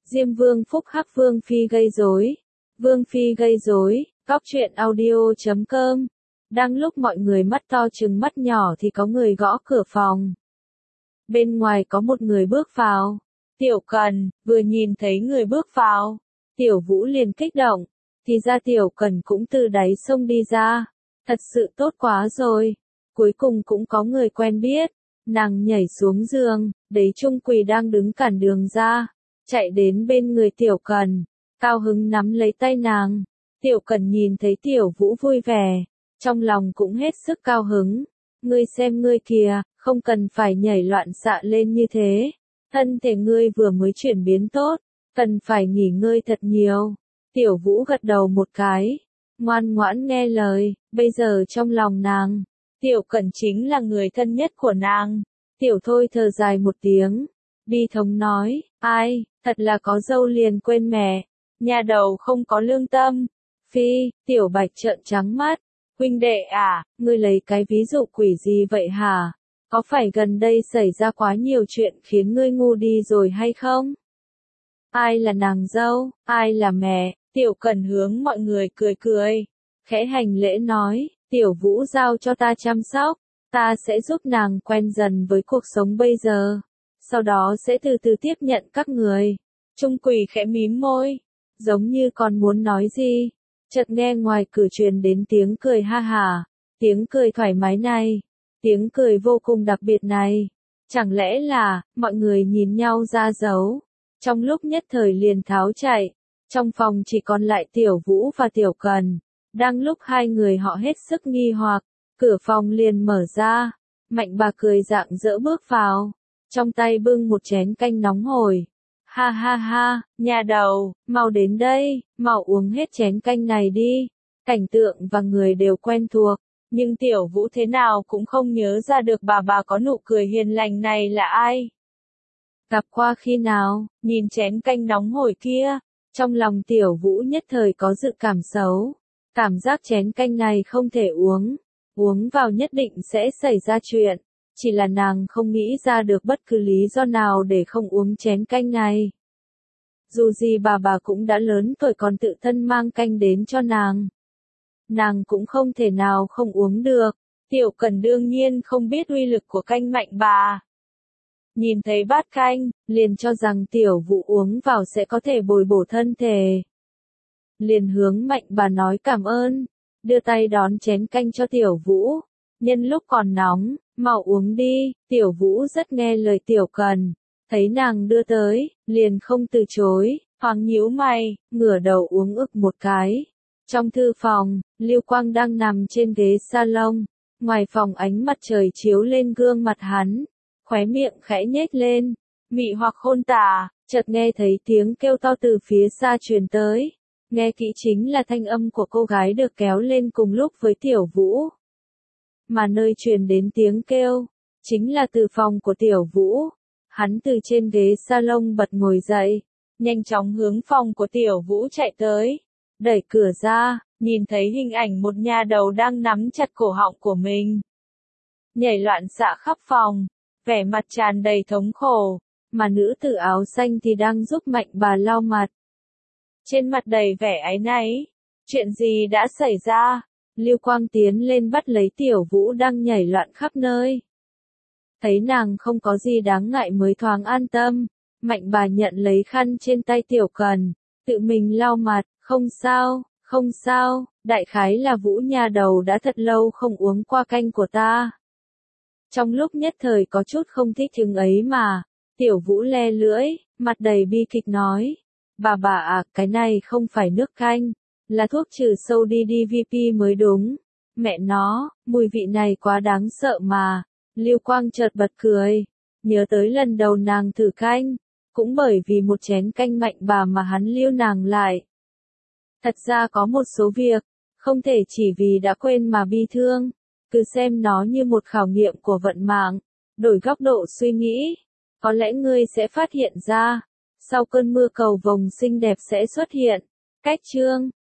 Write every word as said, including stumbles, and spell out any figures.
Diêm Vương phúc hắc Vương Phi gây rối. Vương Phi gây rối, Góc truyện audio chấm com. Đang lúc mọi người mắt to trừng mắt nhỏ thì có người gõ cửa phòng. Bên ngoài có một người bước vào. Tiểu Cần, vừa nhìn thấy người bước vào, Tiểu Vũ liền kích động. Thì ra Tiểu Cần cũng từ đáy sông đi ra. Thật sự tốt quá rồi. Cuối cùng cũng có người quen biết. Nàng nhảy xuống giường, đấy Trung Quỳ đang đứng cản đường ra. Chạy đến bên người Tiểu Cần, cao hứng nắm lấy tay nàng. Tiểu Cần nhìn thấy Tiểu Vũ vui vẻ, trong lòng cũng hết sức cao hứng. Ngươi xem ngươi kìa, không cần phải nhảy loạn xạ lên như thế. Thân thể ngươi vừa mới chuyển biến tốt, cần phải nghỉ ngơi thật nhiều. Tiểu Vũ gật đầu một cái, ngoan ngoãn nghe lời. Bây giờ trong lòng nàng, Tiểu Cần chính là người thân nhất của nàng. Tiểu Thôi thở dài một tiếng, bi thống nói, ai, thật là có dâu liền quên mẹ, nhà đầu không có lương tâm. Phi, Tiểu Bạch trợn trắng mắt, huynh đệ à, ngươi lấy cái ví dụ quỷ gì vậy hả? Có phải gần đây xảy ra quá nhiều chuyện khiến ngươi ngu đi rồi hay không? Ai là nàng dâu, ai là mẹ? Tiểu Cần hướng mọi người cười cười, khẽ hành lễ nói, Tiểu Vũ giao cho ta chăm sóc, ta sẽ giúp nàng quen dần với cuộc sống bây giờ, sau đó sẽ từ từ tiếp nhận các người. Trung Quỳ khẽ mím môi, giống như còn muốn nói gì, chợt nghe ngoài cửa truyền đến tiếng cười ha hả, tiếng cười thoải mái này, tiếng cười vô cùng đặc biệt này. Chẳng lẽ là, mọi người nhìn nhau ra dấu, trong lúc nhất thời liền tháo chạy. Trong phòng chỉ còn lại Tiểu Vũ và Tiểu Cần. Đang lúc hai người họ hết sức nghi hoặc, cửa phòng liền mở ra. Mạnh bà cười rạng rỡ bước vào, trong tay bưng một chén canh nóng hổi. Ha ha ha, nhà đầu, mau đến đây, mau uống hết chén canh này đi. Cảnh tượng và người đều quen thuộc, nhưng Tiểu Vũ thế nào cũng không nhớ ra được bà bà có nụ cười hiền lành này là ai. Gặp qua khi nào, nhìn chén canh nóng hổi kia, trong lòng Tiểu Vũ nhất thời có dự cảm xấu. Cảm giác chén canh này không thể uống, uống vào nhất định sẽ xảy ra chuyện. Chỉ là nàng không nghĩ ra được bất cứ lý do nào để không uống chén canh này. Dù gì bà bà cũng đã lớn tuổi còn tự thân mang canh đến cho nàng. Nàng cũng không thể nào không uống được. Tiểu Cần đương nhiên không biết uy lực của canh Mạnh bà. Nhìn thấy bát canh, liền cho rằng Tiểu Vũ uống vào sẽ có thể bồi bổ thân thể. Liền hướng Mạnh bà nói cảm ơn, đưa tay đón chén canh cho Tiểu Vũ. Nhân lúc còn nóng, mau uống đi. Tiểu Vũ rất nghe lời Tiểu Cần, thấy nàng đưa tới, liền không từ chối, thoáng nhíu mày, ngửa đầu uống ực một cái. Trong thư phòng, Lưu Quang đang nằm trên ghế salon, ngoài phòng ánh mặt trời chiếu lên gương mặt hắn, khóe miệng khẽ nhếch lên, mị hoặc khôn tả. Chợt nghe thấy tiếng kêu to từ phía xa truyền tới, nghe kỹ chính là thanh âm của cô gái được kéo lên cùng lúc với Tiểu Vũ. Mà nơi truyền đến tiếng kêu, chính là từ phòng của Tiểu Vũ. Hắn từ trên ghế salon bật ngồi dậy, nhanh chóng hướng phòng của Tiểu Vũ chạy tới, đẩy cửa ra, nhìn thấy hình ảnh một nha đầu đang nắm chặt cổ họng của mình, nhảy loạn xạ khắp phòng, vẻ mặt tràn đầy thống khổ, mà nữ tử áo xanh thì đang giúp Mạnh bà lau mặt. Trên mặt đầy vẻ áy náy, chuyện gì đã xảy ra? Lưu Quang tiến lên bắt lấy Tiểu Vũ đang nhảy loạn khắp nơi. Thấy nàng không có gì đáng ngại mới thoáng an tâm, Mạnh bà nhận lấy khăn trên tay Tiểu Cần, tự mình lau mặt, không sao, không sao, đại khái là Vũ nhà đầu đã thật lâu không uống qua canh của ta. Trong lúc nhất thời có chút không thích chừng ấy mà, Tiểu Vũ le lưỡi, mặt đầy bi kịch nói, bà bà à, cái này không phải nước canh, là thuốc trừ sâu đê đê vê pê mới đúng. Mẹ nó, mùi vị này quá đáng sợ mà. Lưu Quang chợt bật cười, nhớ tới lần đầu nàng thử canh, cũng bởi vì một chén canh Mạnh bà mà hắn lưu nàng lại. Thật ra có một số việc, không thể chỉ vì đã quên mà bi thương, cứ xem nó như một khảo nghiệm của vận mạng, đổi góc độ suy nghĩ, có lẽ ngươi sẽ phát hiện ra, sau cơn mưa cầu vồng xinh đẹp sẽ xuất hiện. Cách chương